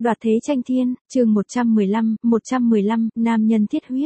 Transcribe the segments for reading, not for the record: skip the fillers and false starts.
Đoạt thế tranh thiên, chương 115, nam nhân thiết huyết.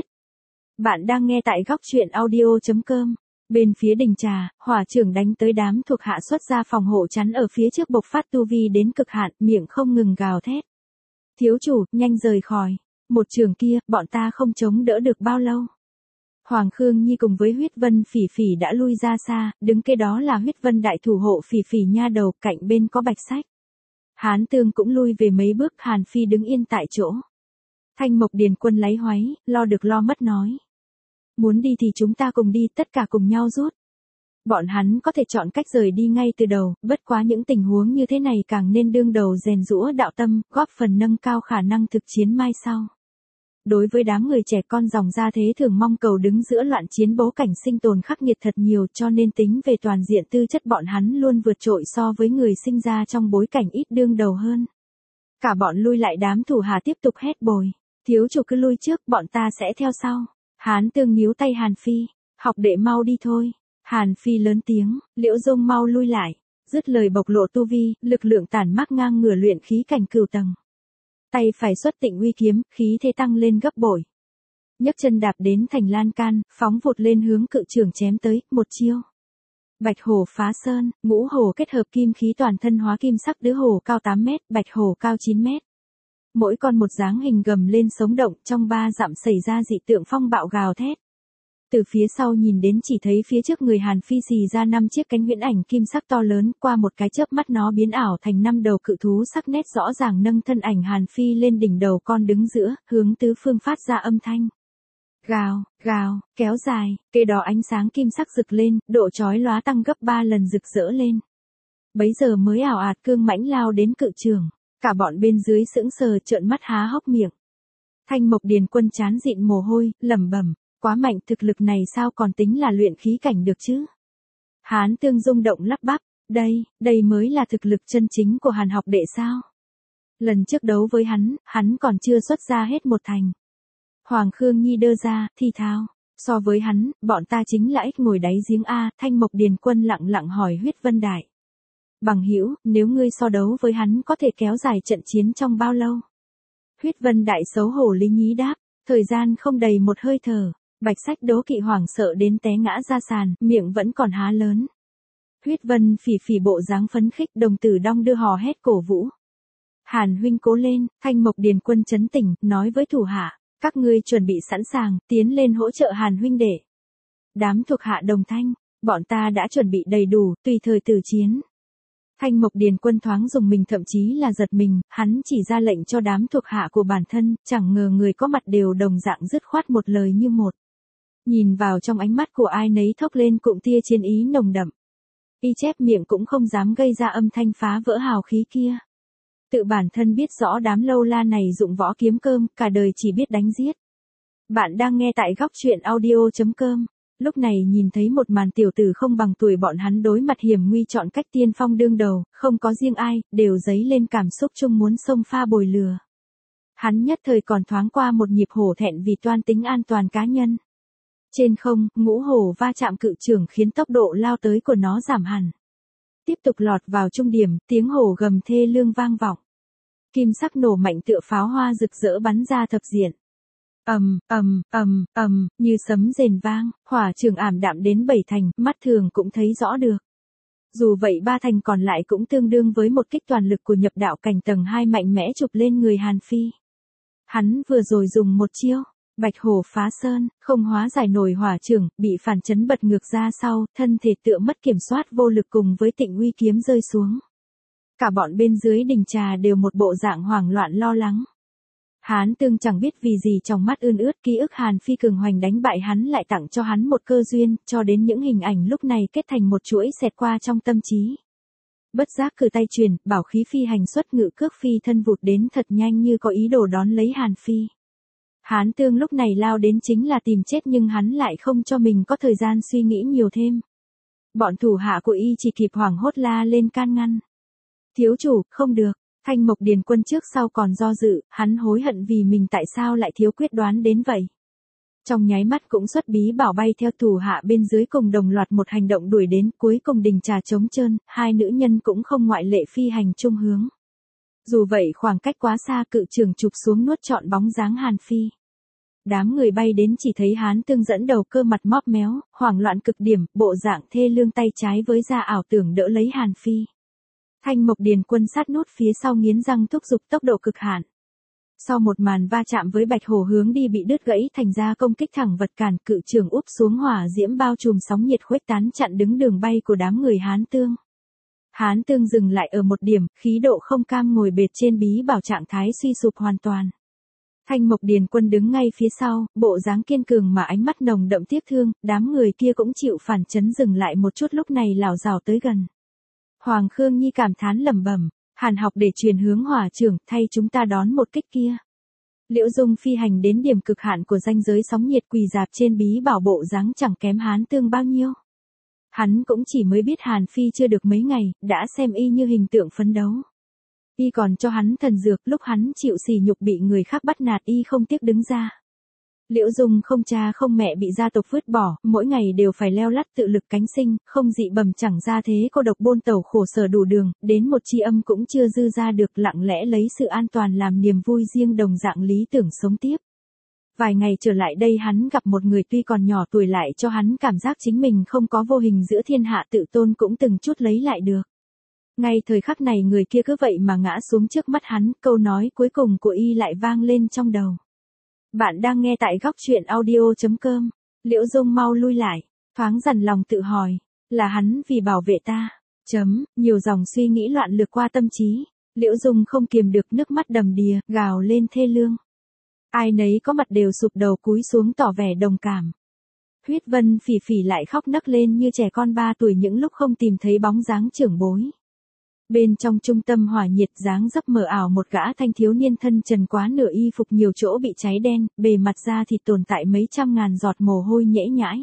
Bạn đang nghe tại góc truyện audio.com. Bên phía đình trà, hỏa trưởng đánh tới đám thuộc hạ xuất ra phòng hộ chắn ở phía trước bộc phát tu vi đến cực hạn, miệng không ngừng gào thét. Thiếu chủ, nhanh rời khỏi. Một trường kia, bọn ta không chống đỡ được bao lâu. Hoàng Khương Nhi cùng với Huyết Vân Phỉ Phỉ đã lui ra xa, đứng kế đó là Huyết Vân đại thủ hộ Phỉ Phỉ nha đầu, cạnh bên có Bạch Sách. Hán Tương cũng lui về mấy bước, Hàn Phi đứng yên tại chỗ. Thanh Mộc Điền Quân láy hoáy, lo được lo mất nói. Muốn đi thì chúng ta cùng đi, tất cả cùng nhau rút. Bọn hắn có thể chọn cách rời đi ngay từ đầu, bất quá những tình huống như thế này càng nên đương đầu rèn giũa đạo tâm, góp phần nâng cao khả năng thực chiến mai sau. Đối với đám người trẻ con dòng gia thế thường mong cầu đứng giữa loạn chiến bố cảnh sinh tồn khắc nghiệt thật nhiều, cho nên tính về toàn diện tư chất bọn hắn luôn vượt trội so với người sinh ra trong bối cảnh ít đương đầu hơn. Cả bọn lui lại, đám thủ hạ tiếp tục hét bồi. Thiếu chủ cứ lui trước, bọn ta sẽ theo sau. Hán Tương níu tay Hàn Phi. Học đệ mau đi thôi. Hàn Phi lớn tiếng, Liễu Dung mau lui lại. Dứt lời bộc lộ tu vi, lực lượng tản mác ngang ngửa luyện khí cảnh cửu tầng. Tay phải xuất Tịnh Uy kiếm, khí thế tăng lên gấp bội. Nhấc chân đạp đến thành lan can, phóng vụt lên hướng cự trường chém tới, một chiêu. Bạch hổ phá sơn, ngũ hổ kết hợp kim khí toàn thân hóa kim sắc, đứa hổ cao 8 mét, bạch hổ cao 9 mét. Mỗi con một dáng hình gầm lên sống động, trong 3 dặm xảy ra dị tượng phong bạo gào thét. Từ phía sau nhìn đến chỉ thấy phía trước người Hàn Phi xì ra 5 chiếc cánh huyễn ảnh kim sắc to lớn, qua một cái chớp mắt nó biến ảo thành 5 đầu cự thú sắc nét rõ ràng nâng thân ảnh Hàn Phi lên đỉnh đầu con đứng giữa, hướng tứ phương phát ra âm thanh. Gào, gào, kéo dài, kế đó ánh sáng kim sắc rực lên, độ chói lóa tăng gấp 3 lần rực rỡ lên. Bấy giờ mới ảo ạt cương mãnh lao đến cự trường, cả bọn bên dưới sững sờ trợn mắt há hốc miệng. Thanh Mộc Điền Quân chán dịn mồ hôi, lẩm bẩm. Quá mạnh, thực lực này sao còn tính là luyện khí cảnh được chứ? Hán Tương rung động lắp bắp, đây mới là thực lực chân chính của Hàn học đệ sao? Lần trước đấu với hắn còn chưa xuất ra hết một thành. Hoàng Khương Nhi đơ ra, thì thào, so với hắn, bọn ta chính là ếch ngồi đáy giếng A. Thanh Mộc Điền Quân lặng lặng hỏi Huyết Vân Đại. Bằng hữu, nếu ngươi so đấu với hắn có thể kéo dài trận chiến trong bao lâu? Huyết Vân Đại xấu hổ lý nhí đáp, thời gian không đầy một hơi thở. Bạch Sách đố kỵ hoảng sợ đến té ngã ra sàn, miệng vẫn còn há lớn. Huyết Vân Phỉ Phỉ bộ dáng phấn khích, đồng tử đong đưa hò hét cổ vũ. Hàn huynh cố lên. Thanh Mộc Điền Quân chấn tỉnh, nói với thủ hạ, các ngươi chuẩn bị sẵn sàng, tiến lên hỗ trợ Hàn huynh đệ. Đám thuộc hạ đồng thanh, bọn ta đã chuẩn bị đầy đủ, tùy thời tử chiến. Thanh Mộc Điền Quân thoáng dùng mình, thậm chí là giật mình, hắn chỉ ra lệnh cho đám thuộc hạ của bản thân, chẳng ngờ người có mặt đều đồng dạng dứt khoát một lời như một. Nhìn vào trong ánh mắt của ai nấy thốc lên cụm tia chiến ý nồng đậm. Y chép miệng cũng không dám gây ra âm thanh phá vỡ hào khí kia. Tự bản thân biết rõ đám lâu la này dụng võ kiếm cơm, cả đời chỉ biết đánh giết. Bạn đang nghe tại góc truyện audio.com. Lúc này nhìn thấy một màn tiểu tử không bằng tuổi bọn hắn đối mặt hiểm nguy chọn cách tiên phong đương đầu, không có riêng ai, đều dấy lên cảm xúc chung muốn xông pha bồi lừa. Hắn nhất thời còn thoáng qua một nhịp hổ thẹn vì toan tính an toàn cá nhân. Trên không, ngũ hổ va chạm cự trường khiến tốc độ lao tới của nó giảm hẳn. Tiếp tục lọt vào trung điểm, tiếng hổ gầm thê lương vang vọng. Kim sắc nổ mạnh tựa pháo hoa rực rỡ bắn ra thập diện. Như sấm rền vang, hỏa trường ảm đạm đến 7 thành, mắt thường cũng thấy rõ được. Dù vậy 3 thành còn lại cũng tương đương với một kích toàn lực của nhập đạo cảnh tầng 2 mạnh mẽ chụp lên người Hàn Phi. Hắn vừa rồi dùng một chiêu, Bạch hổ phá sơn, không hóa giải nổi hỏa trường, bị phản chấn bật ngược ra sau, thân thể tựa mất kiểm soát vô lực cùng với Tịnh Uy kiếm rơi xuống. Cả bọn bên dưới đình trà đều một bộ dạng hoảng loạn lo lắng. Hán Tương chẳng biết vì gì trong mắt ươn ướt, ký ức Hàn Phi cường hoành đánh bại hắn lại tặng cho hắn một cơ duyên, cho đến những hình ảnh lúc này kết thành một chuỗi xẹt qua trong tâm trí. Bất giác cử tay truyền, bảo khí phi hành xuất ngự cước phi thân vụt đến thật nhanh như có ý đồ đón lấy Hàn Phi. Hán Tương lúc này lao đến chính là tìm chết, nhưng hắn lại không cho mình có thời gian suy nghĩ nhiều thêm. Bọn thủ hạ của y chỉ kịp hoảng hốt la lên can ngăn. Thiếu chủ, không được. Thanh Mộc Điền Quân trước sau còn do dự, hắn hối hận vì mình tại sao lại thiếu quyết đoán đến vậy. Trong nháy mắt cũng xuất bí bảo bay theo thủ hạ bên dưới cùng đồng loạt một hành động đuổi đến, cuối cùng đình trà trống trơn, hai nữ nhân cũng không ngoại lệ phi hành chung hướng. Dù vậy khoảng cách quá xa, cự trường chụp xuống nuốt trọn bóng dáng Hàn Phi. Đám người bay đến chỉ thấy Hán Tương dẫn đầu cơ mặt móp méo, hoảng loạn cực điểm, bộ dạng thê lương tay trái với da ảo tưởng đỡ lấy Hàn Phi. Thanh Mộc Điền Quân sát nút phía sau nghiến răng thúc giục tốc độ cực hạn. Sau một màn va chạm với Bạch Hổ hướng đi bị đứt gãy thành ra công kích thẳng vật cản, cự trường úp xuống hỏa diễm bao trùm sóng nhiệt khuếch tán chặn đứng đường bay của đám người Hán Tương. Hán Tương dừng lại ở một điểm, khí độ không cam ngồi bệt trên bí bảo trạng thái suy sụp hoàn toàn. Thanh Mộc Điền Quân đứng ngay phía sau, bộ dáng kiên cường mà ánh mắt nồng đậm tiếc thương, đám người kia cũng chịu phản chấn dừng lại một chút lúc này lảo đảo tới gần. Hoàng Khương Nhi cảm thán lẩm bẩm, Hàn học để truyền hướng hỏa trưởng, thay chúng ta đón một kích kia. Liễu Dung phi hành đến điểm cực hạn của ranh giới sóng nhiệt quỳ dạp trên bí bảo bộ dáng chẳng kém Hán Tương bao nhiêu. Hắn cũng chỉ mới biết Hàn Phi chưa được mấy ngày, đã xem y như hình tượng phấn đấu. Y còn cho hắn thần dược, lúc hắn chịu sỉ nhục bị người khác bắt nạt y không tiếc đứng ra. Liễu Dung không cha không mẹ bị gia tộc vứt bỏ, mỗi ngày đều phải leo lắt tự lực cánh sinh, không dị bẩm chẳng ra thế cô độc bôn tẩu khổ sở đủ đường, đến một tri âm cũng chưa dư ra được, lặng lẽ lấy sự an toàn làm niềm vui riêng đồng dạng lý tưởng sống tiếp. Vài ngày trở lại đây hắn gặp một người tuy còn nhỏ tuổi lại cho hắn cảm giác chính mình không có vô hình giữa thiên hạ, tự tôn cũng từng chút lấy lại được. Ngay thời khắc này người kia cứ vậy mà ngã xuống trước mắt hắn, câu nói cuối cùng của y lại vang lên trong đầu. Bạn đang nghe tại góc truyện audio.com. Liễu Dung mau lui lại, thoáng dằn lòng tự hỏi, là hắn vì bảo vệ ta. Nhiều dòng suy nghĩ loạn lược qua tâm trí. Liễu Dung không kiềm được nước mắt đầm đìa, gào lên thê lương. Ai nấy có mặt đều sụp đầu cúi xuống tỏ vẻ đồng cảm. Huyết Vân Phỉ Phỉ lại khóc nấc lên như trẻ con 3 tuổi những lúc không tìm thấy bóng dáng trưởng bối. Bên trong trung tâm hỏa nhiệt dáng dấp mờ ảo một gã thanh thiếu niên thân trần quá nửa y phục nhiều chỗ bị cháy đen, bề mặt da thịt tồn tại mấy trăm ngàn giọt mồ hôi nhễ nhãi.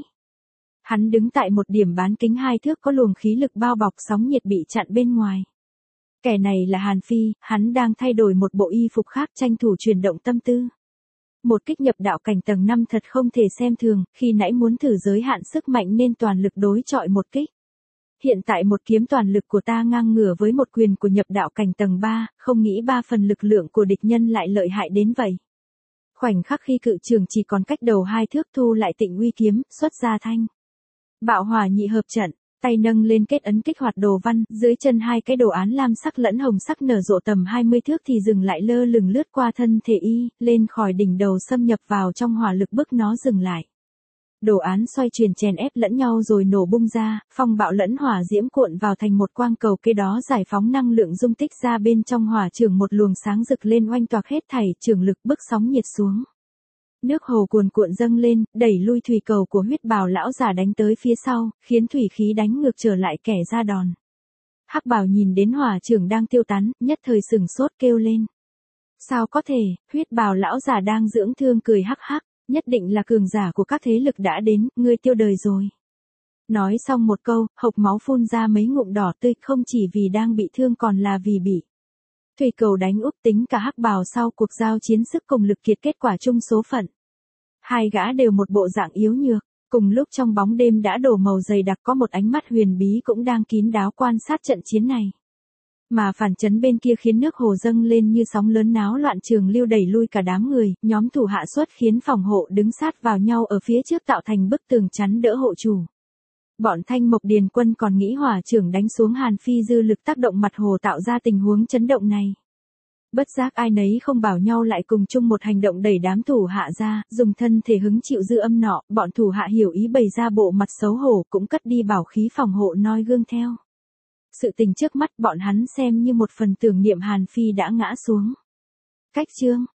Hắn đứng tại một điểm bán kính 2 thước có luồng khí lực bao bọc, sóng nhiệt bị chặn bên ngoài. Kẻ này là Hàn Phi, hắn đang thay đổi một bộ y phục khác tranh thủ chuyển động tâm tư. Một kích nhập đạo cảnh tầng 5 thật không thể xem thường, khi nãy muốn thử giới hạn sức mạnh nên toàn lực đối chọi một kích. Hiện tại một kiếm toàn lực của ta ngang ngửa với một quyền của nhập đạo cảnh tầng 3, không nghĩ 3 phần lực lượng của địch nhân lại lợi hại đến vậy. Khoảnh khắc khi cự trường chỉ còn cách đầu 2 thước thu lại Tịnh Uy kiếm, xuất ra thanh. Bạo hỏa nhị hợp trận, tay nâng lên kết ấn kích hoạt đồ văn, dưới chân 2 cái đồ án lam sắc lẫn hồng sắc nở rộ tầm 20 thước thì dừng lại lơ lửng lướt qua thân thể y, lên khỏi đỉnh đầu xâm nhập vào trong hỏa lực bức nó dừng lại. Đồ án xoay chuyển chèn ép lẫn nhau rồi nổ bung ra, phong bạo lẫn hỏa diễm cuộn vào thành một quang cầu, kế đó giải phóng năng lượng dung tích ra bên trong hỏa trường, một luồng sáng rực lên oanh toạc hết thảy, trường lực bức sóng nhiệt xuống. Nước hồ cuồn cuộn dâng lên, đẩy lui thủy cầu của Huyết Bào lão giả đánh tới phía sau, khiến thủy khí đánh ngược trở lại kẻ ra đòn. Hắc Bào nhìn đến hỏa trường đang tiêu tán, nhất thời sửng sốt kêu lên. Sao có thể, Huyết Bào lão giả đang dưỡng thương cười hắc hắc. Nhất định là cường giả của các thế lực đã đến, ngươi tiêu đời rồi. Nói xong một câu, hộc máu phun ra mấy ngụm đỏ tươi, không chỉ vì đang bị thương còn là vì bị thủy cầu đánh úp, tính cả Hắc Bào sau cuộc giao chiến sức cùng lực kiệt, kết quả chung số phận. 2 gã đều một bộ dạng yếu nhược, cùng lúc trong bóng đêm đã đổ màu dày đặc có một ánh mắt huyền bí cũng đang kín đáo quan sát trận chiến này. Mà phản chấn bên kia khiến nước hồ dâng lên như sóng lớn náo loạn, trường lưu đẩy lui cả đám người, nhóm thủ hạ xuất khiến phòng hộ đứng sát vào nhau ở phía trước tạo thành bức tường chắn đỡ hộ chủ. Bọn Thanh Mộc Điền Quân còn nghĩ hỏa trưởng đánh xuống Hàn Phi dư lực tác động mặt hồ tạo ra tình huống chấn động này. Bất giác ai nấy không bảo nhau lại cùng chung một hành động đẩy đám thủ hạ ra, dùng thân thể hứng chịu dư âm nọ, bọn thủ hạ hiểu ý bày ra bộ mặt xấu hổ cũng cất đi bảo khí phòng hộ noi gương theo. Sự tình trước mắt bọn hắn xem như một phần tưởng niệm Hàn Phi đã ngã xuống. Cách chương